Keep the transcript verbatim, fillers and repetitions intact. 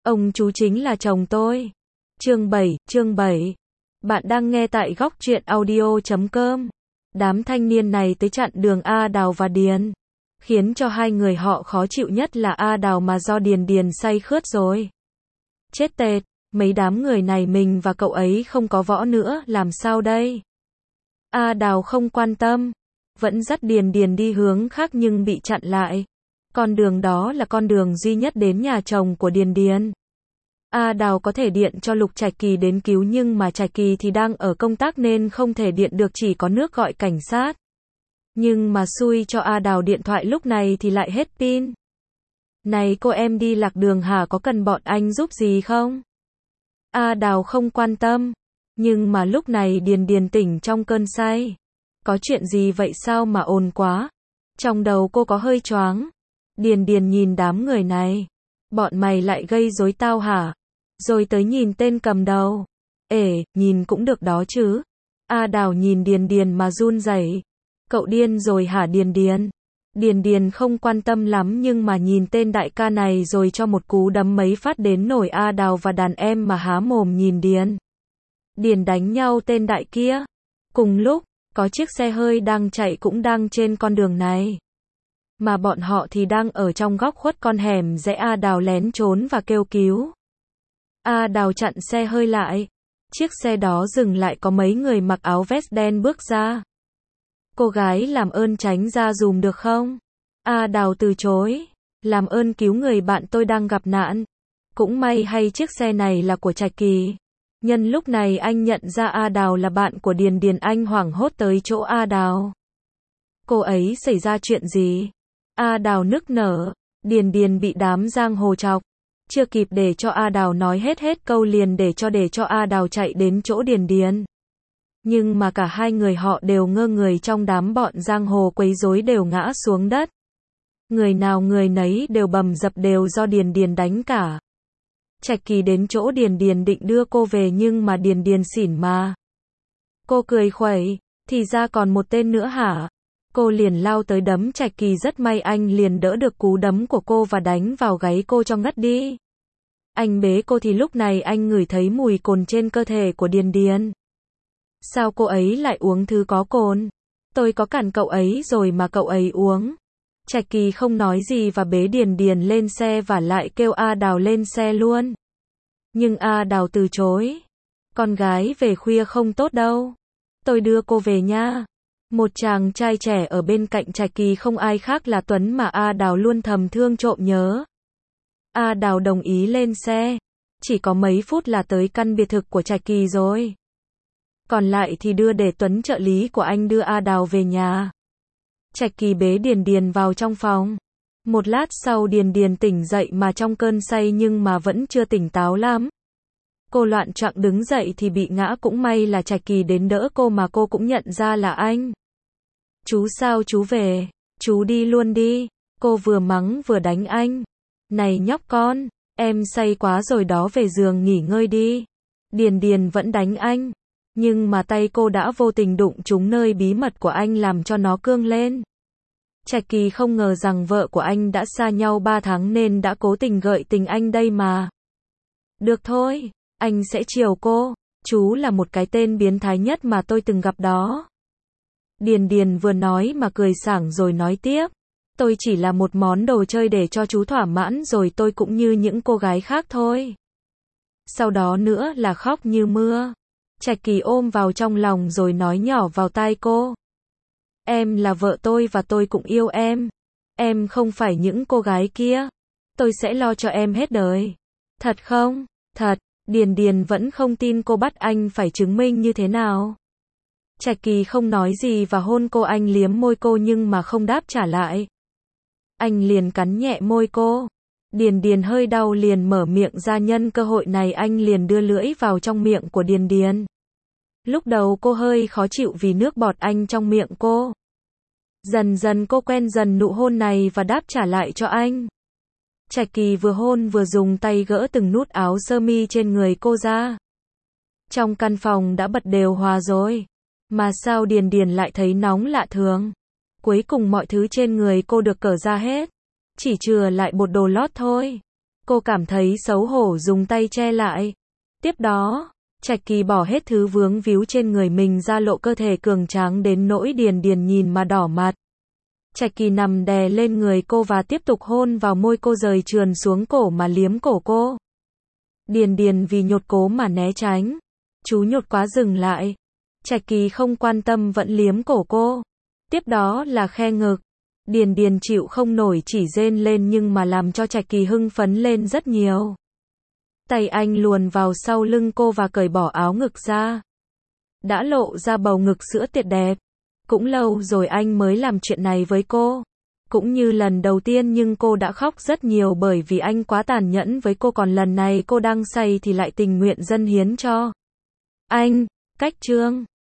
Ông chú chính là chồng tôi. Chương bảy, chương bảy. Bạn đang nghe tại góc truyện audio chấm com. Đám thanh niên này tới chặn đường A Đào và Điền. Khiến cho hai người họ khó chịu nhất là A Đào mà do Điền Điền say khướt rồi. Chết tệt, mấy đám người này mình và cậu ấy không có võ nữa, làm sao đây? A Đào không quan tâm, vẫn dắt Điền Điền đi hướng khác nhưng bị chặn lại. Con đường đó là con đường duy nhất đến nhà chồng của Điền Điền. A Đào có thể điện cho Lục Trạch Kỳ đến cứu nhưng mà Trạch Kỳ thì đang ở công tác nên không thể điện được, chỉ có nước gọi cảnh sát. Nhưng mà xui cho A Đào điện thoại lúc này thì lại hết pin. Này cô em đi lạc đường hả, có cần bọn anh giúp gì không? A Đào không quan tâm. Nhưng mà lúc này Điền Điền tỉnh trong cơn say. Có chuyện gì vậy sao mà ồn quá? Trong đầu cô có hơi choáng. Điền Điền nhìn đám người này. Bọn mày lại gây rối tao hả? Rồi tới nhìn tên cầm đầu. Ể, nhìn cũng được đó chứ. A Đào nhìn Điền Điền mà run rẩy. Cậu điên rồi hả Điền Điền? Điền Điền không quan tâm lắm nhưng mà nhìn tên đại ca này rồi cho một cú đấm mấy phát đến nổi A Đào và đàn em mà há mồm nhìn Điền. Điền đánh nhau tên đại kia. Cùng lúc, có chiếc xe hơi đang chạy cũng đang trên con đường này. Mà bọn họ thì đang ở trong góc khuất con hẻm rẽ. A Đào lén trốn và kêu cứu. A Đào chặn xe hơi lại. Chiếc xe đó dừng lại, có mấy người mặc áo vest đen bước ra. Cô gái làm ơn tránh ra dùm được không? A Đào từ chối. Làm ơn cứu người bạn tôi đang gặp nạn. Cũng may hay chiếc xe này là của Trạch Kỳ. Nhân lúc này anh nhận ra A Đào là bạn của Điền Điền, anh hoảng hốt tới chỗ A Đào. Cô ấy xảy ra chuyện gì? A Đào nức nở. Điền Điền bị đám giang hồ chọc. Chưa kịp để cho A Đào nói hết hết câu liền để cho để cho A Đào chạy đến chỗ Điền Điền. Nhưng mà cả hai người họ đều ngơ người, trong đám bọn giang hồ quấy rối đều ngã xuống đất. Người nào người nấy đều bầm dập, đều do Điền Điền đánh cả. Trạch Kỳ đến chỗ Điền Điền định đưa cô về nhưng mà Điền Điền xỉn mà. Cô cười khuẩy, thì ra còn một tên nữa hả? Cô liền lao tới đấm Trạch Kỳ, rất may anh liền đỡ được cú đấm của cô và đánh vào gáy cô cho ngất đi. Anh bế cô thì lúc này anh ngửi thấy mùi cồn trên cơ thể của Điền Điền. Sao cô ấy lại uống thứ có cồn? Tôi có cản cậu ấy rồi mà cậu ấy uống. Trạch Kỳ không nói gì và bế Điền Điền lên xe và lại kêu A Đào lên xe luôn. Nhưng A Đào từ chối. Con gái về khuya không tốt đâu. Tôi đưa cô về nha. Một chàng trai trẻ ở bên cạnh Trạch Kỳ không ai khác là Tuấn mà A Đào luôn thầm thương trộm nhớ. A Đào đồng ý lên xe. Chỉ có mấy phút là tới căn biệt thự của Trạch Kỳ rồi. Còn lại thì đưa để Tuấn trợ lý của anh đưa A Đào về nhà. Trạch Kỳ bế Điền Điền vào trong phòng. Một lát sau Điền Điền tỉnh dậy mà trong cơn say nhưng mà vẫn chưa tỉnh táo lắm. Cô loạn choạng đứng dậy thì bị ngã, cũng may là Trạch Kỳ đến đỡ cô mà cô cũng nhận ra là anh. Chú sao chú về? Chú đi luôn đi. Cô vừa mắng vừa đánh anh. Này nhóc con, em say quá rồi đó, về giường nghỉ ngơi đi. Điền Điền vẫn đánh anh. Nhưng mà tay cô đã vô tình đụng trúng nơi bí mật của anh làm cho nó cương lên. Trạch Kỳ không ngờ rằng vợ của anh đã xa nhau ba tháng nên đã cố tình gợi tình anh đây mà. Được thôi, anh sẽ chiều cô. Chú là một cái tên biến thái nhất mà tôi từng gặp đó. Điền Điền vừa nói mà cười sảng rồi nói tiếp. Tôi chỉ là một món đồ chơi để cho chú thỏa mãn rồi, tôi cũng như những cô gái khác thôi. Sau đó nữa là khóc như mưa. Trạch Kỳ ôm vào trong lòng rồi nói nhỏ vào tai cô. Em là vợ tôi và tôi cũng yêu em. Em không phải những cô gái kia. Tôi sẽ lo cho em hết đời. Thật không? Thật. Điền Điền vẫn không tin cô, bắt anh phải chứng minh như thế nào. Trạch Kỳ không nói gì và hôn cô, anh liếm môi cô nhưng mà không đáp trả lại. Anh liền cắn nhẹ môi cô. Điền Điền hơi đau liền mở miệng ra, nhân cơ hội này anh liền đưa lưỡi vào trong miệng của Điền Điền. Lúc đầu cô hơi khó chịu vì nước bọt anh trong miệng cô. Dần dần cô quen dần nụ hôn này và đáp trả lại cho anh. Trạch Kỳ vừa hôn vừa dùng tay gỡ từng nút áo sơ mi trên người cô ra. Trong căn phòng đã bật điều hòa rồi. Mà sao Điền Điền lại thấy nóng lạ thường. Cuối cùng mọi thứ trên người cô được cởi ra hết. Chỉ chừa lại bộ đồ lót thôi. Cô cảm thấy xấu hổ dùng tay che lại. Tiếp đó, Trạch Kỳ bỏ hết thứ vướng víu trên người mình ra lộ cơ thể cường tráng đến nỗi Điền Điền nhìn mà đỏ mặt. Trạch Kỳ nằm đè lên người cô và tiếp tục hôn vào môi cô rời trườn xuống cổ mà liếm cổ cô. Điền Điền vì nhột cố mà né tránh. Chú nhột quá dừng lại. Trạch Kỳ không quan tâm vẫn liếm cổ cô. Tiếp đó là khe ngực. Điền Điền chịu không nổi chỉ rên lên nhưng mà làm cho Trạch Kỳ hưng phấn lên rất nhiều. Tay anh luồn vào sau lưng cô và cởi bỏ áo ngực ra. Đã lộ ra bầu ngực sữa tuyệt đẹp. Cũng lâu rồi anh mới làm chuyện này với cô. Cũng như lần đầu tiên nhưng cô đã khóc rất nhiều bởi vì anh quá tàn nhẫn với cô, còn lần này cô đang say thì lại tình nguyện dâng hiến cho anh. Cách chương